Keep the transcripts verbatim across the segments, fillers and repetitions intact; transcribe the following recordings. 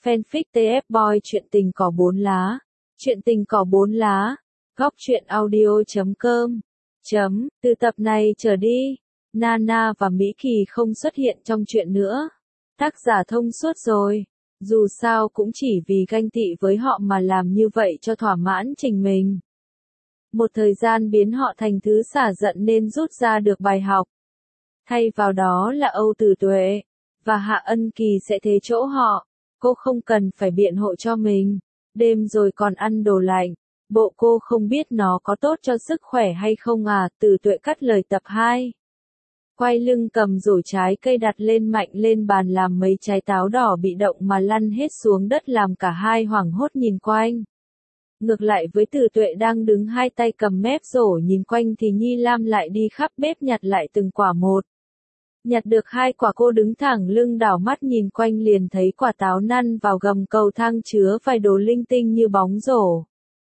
Fanfic tê ép Boy truyện tình cỏ bốn lá. Truyện tình cỏ bốn lá. Góc truyện audio chấm com. Chấm, từ tập này trở đi, Nana và Mỹ Kỳ không xuất hiện trong chuyện nữa. Tác giả thông suốt rồi. Dù sao cũng chỉ vì ganh tị với họ mà làm như vậy cho thỏa mãn trình mình. Một thời gian biến họ thành thứ xả giận nên rút ra được bài học. Thay vào đó là Âu Tử Tuệ và Hạ Ân Kỳ sẽ thế chỗ họ. Cô không cần phải biện hộ cho mình. Đêm rồi còn ăn đồ lạnh. Bộ cô không biết nó có tốt cho sức khỏe hay không à? Tử Tuệ cắt lời tập hai. Quay lưng cầm rổ trái cây đặt lên mạnh lên bàn làm mấy trái táo đỏ bị động mà lăn hết xuống đất làm cả hai hoảng hốt nhìn quanh. Ngược lại với Tử Tuệ đang đứng hai tay cầm mép rổ nhìn quanh thì Nhi Lam lại đi khắp bếp nhặt lại từng quả một. Nhặt được hai quả cô đứng thẳng lưng đảo mắt nhìn quanh liền thấy quả táo năn vào gầm cầu thang chứa vài đồ linh tinh như bóng rổ,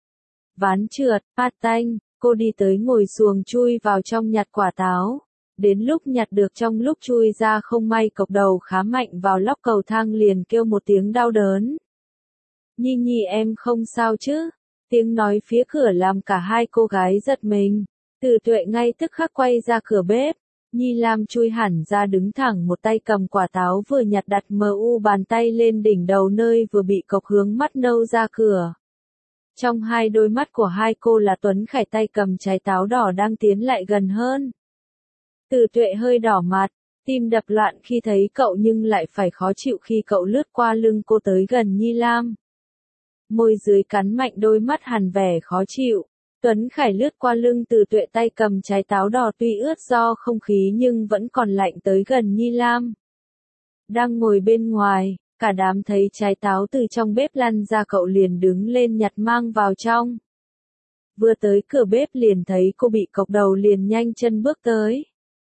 ván trượt, pát tanh. Cô đi tới ngồi xuồng chui vào trong nhặt quả táo. Đến lúc nhặt được trong lúc chui ra không may cộc đầu khá mạnh vào lóc cầu thang liền kêu một tiếng đau đớn. Nhi Nhi em không sao chứ? Tiếng nói phía cửa làm cả hai cô gái giật mình. Tử Tuệ ngay tức khắc quay ra cửa bếp. Nhi Lam chui hẳn ra đứng thẳng một tay cầm quả táo vừa nhặt đặt mờ u bàn tay lên đỉnh đầu nơi vừa bị cộc hướng mắt nâu ra cửa. Trong hai đôi mắt của hai cô là Tuấn Khải tay cầm trái táo đỏ đang tiến lại gần hơn. Tử Tuệ hơi đỏ mặt, tim đập loạn khi thấy cậu nhưng lại phải khó chịu khi cậu lướt qua lưng cô tới gần Nhi Lam. Môi dưới cắn mạnh đôi mắt hằn vẻ khó chịu. Tuấn Khải lướt qua lưng Tử Tuệ tay cầm trái táo đỏ tuy ướt do không khí nhưng vẫn còn lạnh tới gần Nhi Lam. Đang ngồi bên ngoài, cả đám thấy trái táo từ trong bếp lăn ra cậu liền đứng lên nhặt mang vào trong. Vừa tới cửa bếp liền thấy cô bị cộc đầu liền nhanh chân bước tới.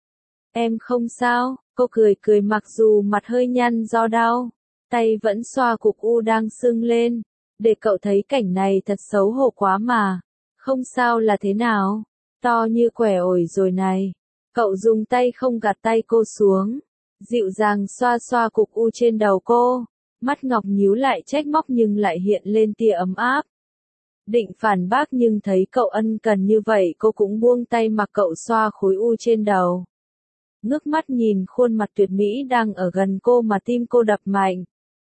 Em không sao, cô cười cười mặc dù mặt hơi nhăn do đau, tay vẫn xoa cục u đang sưng lên. Để cậu thấy cảnh này thật xấu hổ quá mà. Không sao là thế nào? To như quẻ ổi rồi này. Cậu dùng tay không gạt tay cô xuống. Dịu dàng xoa xoa cục u trên đầu cô. Mắt ngọc nhíu lại trách móc nhưng lại hiện lên tia ấm áp. Định phản bác nhưng thấy cậu ân cần như vậy cô cũng buông tay mặc cậu xoa khối u trên đầu. Ngước mắt nhìn khuôn mặt tuyệt mỹ đang ở gần cô mà tim cô đập mạnh.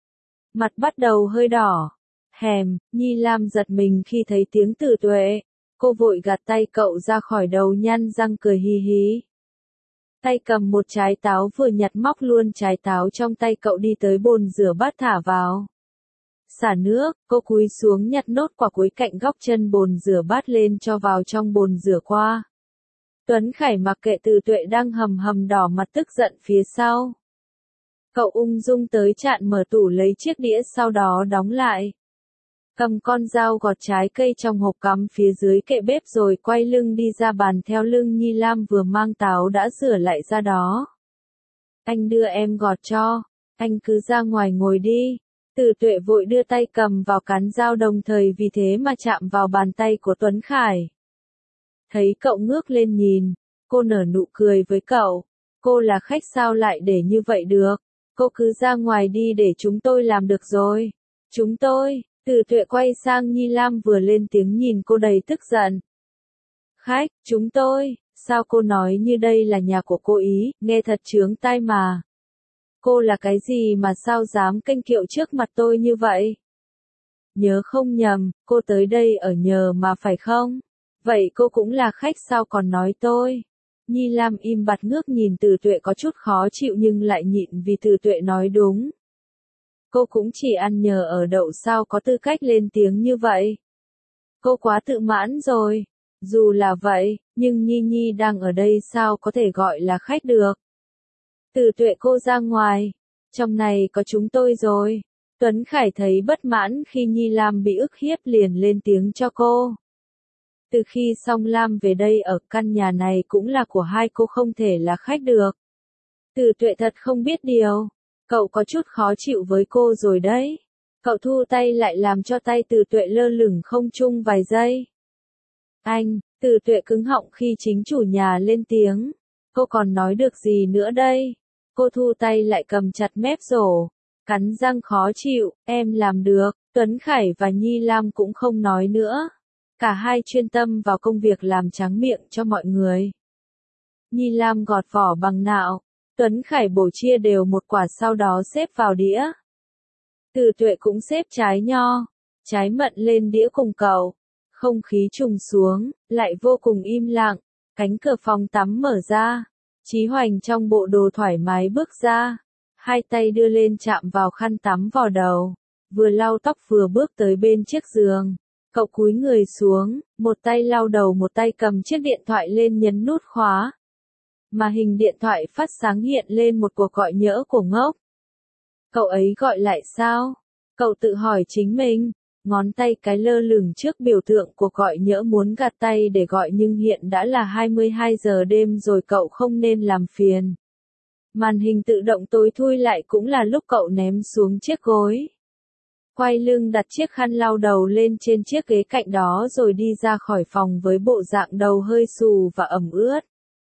Mặt bắt đầu hơi đỏ. Hèm, Nhi Lam giật mình khi thấy tiếng Tử Tuệ. Cô vội gạt tay cậu ra khỏi đầu nhăn răng cười hí hí. Tay cầm một trái táo vừa nhặt móc luôn trái táo trong tay cậu đi tới bồn rửa bát thả vào. Xả nước, cô cúi xuống nhặt nốt quả cuối cạnh góc chân bồn rửa bát lên cho vào trong bồn rửa qua. Tuấn Khải mặc kệ Tử Tuệ đang hầm hầm đỏ mặt tức giận phía sau. Cậu ung dung tới chạn mở tủ lấy chiếc đĩa sau đó đóng lại. Cầm con dao gọt trái cây trong hộp cắm phía dưới kệ bếp rồi quay lưng đi ra bàn theo lưng Nhi Lam vừa mang táo đã rửa lại ra đó. Anh đưa em gọt cho, anh cứ ra ngoài ngồi đi. Tử Tuệ vội đưa tay cầm vào cán dao đồng thời vì thế mà chạm vào bàn tay của Tuấn Khải. Thấy cậu ngước lên nhìn, cô nở nụ cười với cậu. Cô là khách sao lại để như vậy được? Cô cứ ra ngoài đi để chúng tôi làm được rồi. Chúng tôi. Tử Tuệ quay sang Nhi Lam vừa lên tiếng nhìn cô đầy tức giận. Khách, chúng tôi, sao cô nói như đây là nhà của cô ý, nghe thật chướng tai mà. Cô là cái gì mà sao dám kênh kiệu trước mặt tôi như vậy? Nhớ không nhầm, cô tới đây ở nhờ mà phải không? Vậy cô cũng là khách sao còn nói tôi? Nhi Lam im bặt ngước nhìn Tử Tuệ có chút khó chịu nhưng lại nhịn vì Tử Tuệ nói đúng. Cô cũng chỉ ăn nhờ ở đậu sao có tư cách lên tiếng như vậy. Cô quá tự mãn rồi. Dù là vậy, nhưng Nhi Nhi đang ở đây sao có thể gọi là khách được. Tử Tuệ cô ra ngoài. Trong này có chúng tôi rồi. Tuấn Khải thấy bất mãn khi Nhi Lam bị ức hiếp liền lên tiếng cho cô. Từ khi Song Lam về đây ở căn nhà này cũng là của hai cô không thể là khách được. Tử Tuệ thật không biết điều. Cậu có chút khó chịu với cô rồi đấy. Cậu thu tay lại làm cho tay Tử Tuệ lơ lửng không trung vài giây. Anh, Tử Tuệ cứng họng khi chính chủ nhà lên tiếng. Cô còn nói được gì nữa đây? Cô thu tay lại cầm chặt mép rổ. Cắn răng khó chịu, em làm được. Tuấn Khải và Nhi Lam cũng không nói nữa. Cả hai chuyên tâm vào công việc làm tráng miệng cho mọi người. Nhi Lam gọt vỏ bằng nạo. Tuấn Khải bổ chia đều một quả sau đó xếp vào đĩa. Từ Tuệ cũng xếp trái nho, trái mận lên đĩa cùng cậu. Không khí trùng xuống, lại vô cùng im lặng. Cánh cửa phòng tắm mở ra. Chí Hoành trong bộ đồ thoải mái bước ra. Hai tay đưa lên chạm vào khăn tắm vò đầu. Vừa lau tóc vừa bước tới bên chiếc giường. Cậu cúi người xuống, một tay lau đầu một tay cầm chiếc điện thoại lên nhấn nút khóa. Mà hình điện thoại phát sáng hiện lên một cuộc gọi nhỡ của Ngốc. Cậu ấy gọi lại sao? Cậu tự hỏi chính mình, ngón tay cái lơ lửng trước biểu tượng cuộc gọi nhỡ muốn gạt tay để gọi nhưng hiện đã là hai mươi hai giờ đêm rồi cậu không nên làm phiền. Màn hình tự động tối thui lại cũng là lúc cậu ném xuống chiếc gối. Quay lưng đặt chiếc khăn lau đầu lên trên chiếc ghế cạnh đó rồi đi ra khỏi phòng với bộ dạng đầu hơi xù và ẩm ướt.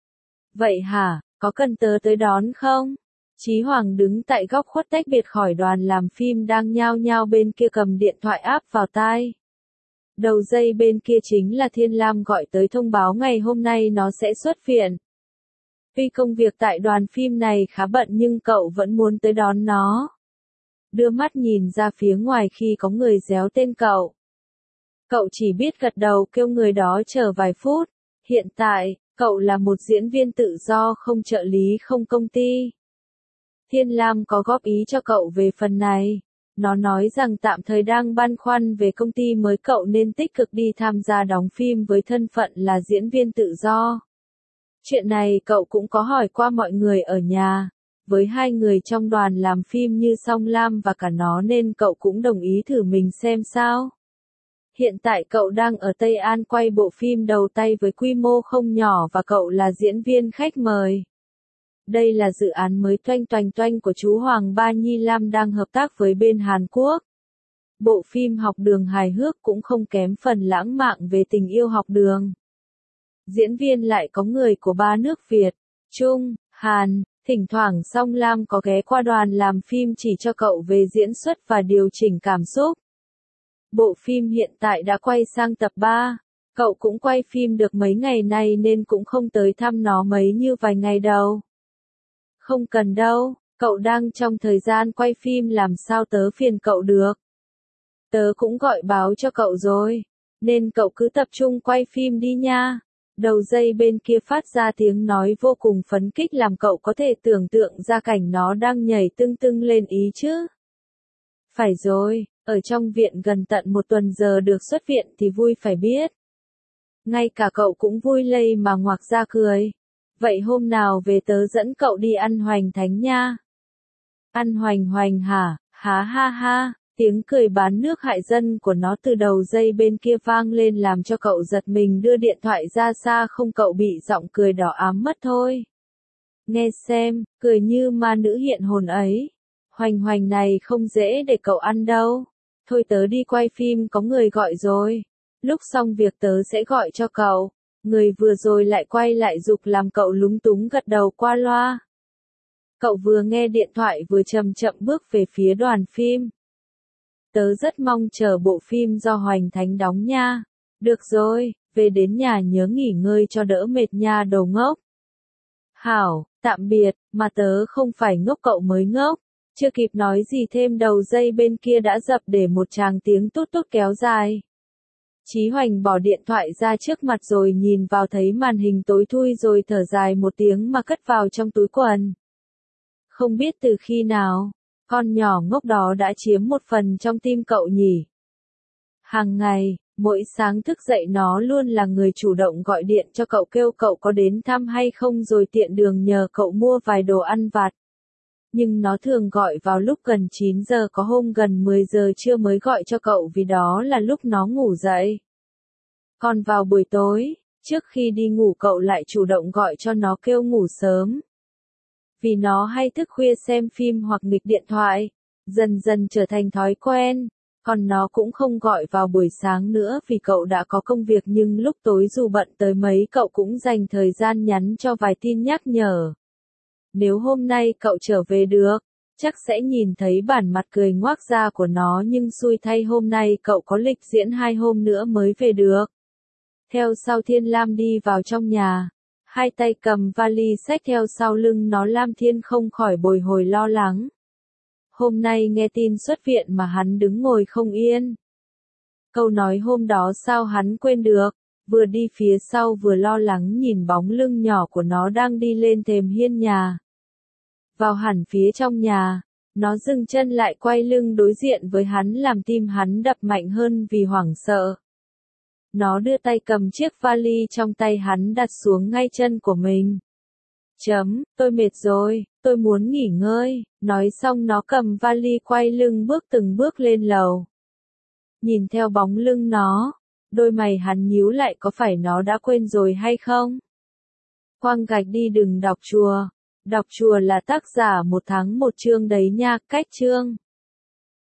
Vậy hả, có cần tớ tới đón không? Chí Hoàng đứng tại góc khuất tách biệt khỏi đoàn làm phim đang nhao nhao bên kia cầm điện thoại áp vào tai. Đầu dây bên kia chính là Thiên Lam gọi tới thông báo ngày hôm nay nó sẽ xuất viện. Tuy công việc tại đoàn phim này khá bận nhưng cậu vẫn muốn tới đón nó. Đưa mắt nhìn ra phía ngoài khi có người réo tên cậu. Cậu chỉ biết gật đầu kêu người đó chờ vài phút. Hiện tại, cậu là một diễn viên tự do không trợ lý không công ty. Thiên Lam có góp ý cho cậu về phần này. Nó nói rằng tạm thời đang băn khoăn về công ty mới cậu nên tích cực đi tham gia đóng phim với thân phận là diễn viên tự do. Chuyện này cậu cũng có hỏi qua mọi người ở nhà. Với hai người trong đoàn làm phim như Song Lam và cả nó nên cậu cũng đồng ý thử mình xem sao. Hiện tại cậu đang ở Tây An quay bộ phim đầu tay với quy mô không nhỏ và cậu là diễn viên khách mời. Đây là dự án mới toanh toanh toanh của chú Hoàng Ba Nhi Lam đang hợp tác với bên Hàn Quốc. Bộ phim học đường hài hước cũng không kém phần lãng mạn về tình yêu học đường. Diễn viên lại có người của ba nước Việt, Trung, Hàn, thỉnh thoảng Song Lam có ghé qua đoàn làm phim chỉ cho cậu về diễn xuất và điều chỉnh cảm xúc. Bộ phim hiện tại đã quay sang tập ba, cậu cũng quay phim được mấy ngày nay nên cũng không tới thăm nó mấy như vài ngày đầu. Không cần đâu, cậu đang trong thời gian quay phim làm sao tớ phiền cậu được. Tớ cũng gọi báo cho cậu rồi, nên cậu cứ tập trung quay phim đi nha. Đầu dây bên kia phát ra tiếng nói vô cùng phấn kích làm cậu có thể tưởng tượng ra cảnh nó đang nhảy tưng tưng lên ý chứ. Phải rồi, ở trong viện gần tận một tuần giờ được xuất viện thì vui phải biết. Ngay cả cậu cũng vui lây mà ngoạc ra cười. Vậy hôm nào về tớ dẫn cậu đi ăn hoành thánh nha. Ăn hoành hoành hả, há ha ha, tiếng cười bán nước hại dân của nó từ đầu dây bên kia vang lên làm cho cậu giật mình đưa điện thoại ra xa không cậu bị giọng cười đỏ ám mất thôi. Nghe xem, cười như ma nữ hiện hồn ấy. Hoành hoành này không dễ để cậu ăn đâu. Thôi tớ đi quay phim có người gọi rồi. Lúc xong việc tớ sẽ gọi cho cậu. Người vừa rồi lại quay lại giục làm cậu lúng túng gật đầu qua loa. Cậu vừa nghe điện thoại vừa chậm chậm bước về phía đoàn phim. Tớ rất mong chờ bộ phim do Hoành Thánh đóng nha. Được rồi, về đến nhà nhớ nghỉ ngơi cho đỡ mệt nha đồ ngốc. Hảo, tạm biệt, mà tớ không phải ngốc cậu mới ngốc. Chưa kịp nói gì thêm đầu dây bên kia đã dập để một tràng tiếng tút tút kéo dài. Chí Hoành bỏ điện thoại ra trước mặt rồi nhìn vào thấy màn hình tối thui rồi thở dài một tiếng mà cất vào trong túi quần. Không biết từ khi nào, con nhỏ ngốc đó đã chiếm một phần trong tim cậu nhỉ. Hàng ngày, mỗi sáng thức dậy nó luôn là người chủ động gọi điện cho cậu kêu cậu có đến thăm hay không rồi tiện đường nhờ cậu mua vài đồ ăn vặt. Nhưng nó thường gọi vào lúc gần chín giờ có hôm gần mười giờ trưa mới gọi cho cậu vì đó là lúc nó ngủ dậy. Còn vào buổi tối, trước khi đi ngủ cậu lại chủ động gọi cho nó kêu ngủ sớm. Vì nó hay thức khuya xem phim hoặc nghịch điện thoại, dần dần trở thành thói quen. Còn nó cũng không gọi vào buổi sáng nữa vì cậu đã có công việc nhưng lúc tối dù bận tới mấy cậu cũng dành thời gian nhắn cho vài tin nhắc nhở. Nếu hôm nay cậu trở về được, chắc sẽ nhìn thấy bản mặt cười ngoác ra của nó, nhưng xui thay hôm nay cậu có lịch diễn hai hôm nữa mới về được. Theo sau Thiên Lam đi vào trong nhà, hai tay cầm vali xách theo sau lưng nó. Lam Thiên không khỏi bồi hồi lo lắng. Hôm nay nghe tin xuất viện mà hắn đứng ngồi không yên. Câu nói hôm đó sao hắn quên được, vừa đi phía sau vừa lo lắng nhìn bóng lưng nhỏ của nó đang đi lên thềm hiên nhà. Vào hẳn phía trong nhà, nó dừng chân lại quay lưng đối diện với hắn làm tim hắn đập mạnh hơn vì hoảng sợ. Nó đưa tay cầm chiếc vali trong tay hắn đặt xuống ngay chân của mình. Chấm, tôi mệt rồi, tôi muốn nghỉ ngơi. Nói xong nó cầm vali quay lưng bước từng bước lên lầu. Nhìn theo bóng lưng nó, đôi mày hắn nhíu lại, có phải nó đã quên rồi hay không? Quang gạch đi đừng đọc chùa. Đọc chùa là tác giả một tháng một chương đấy nha, cách chương.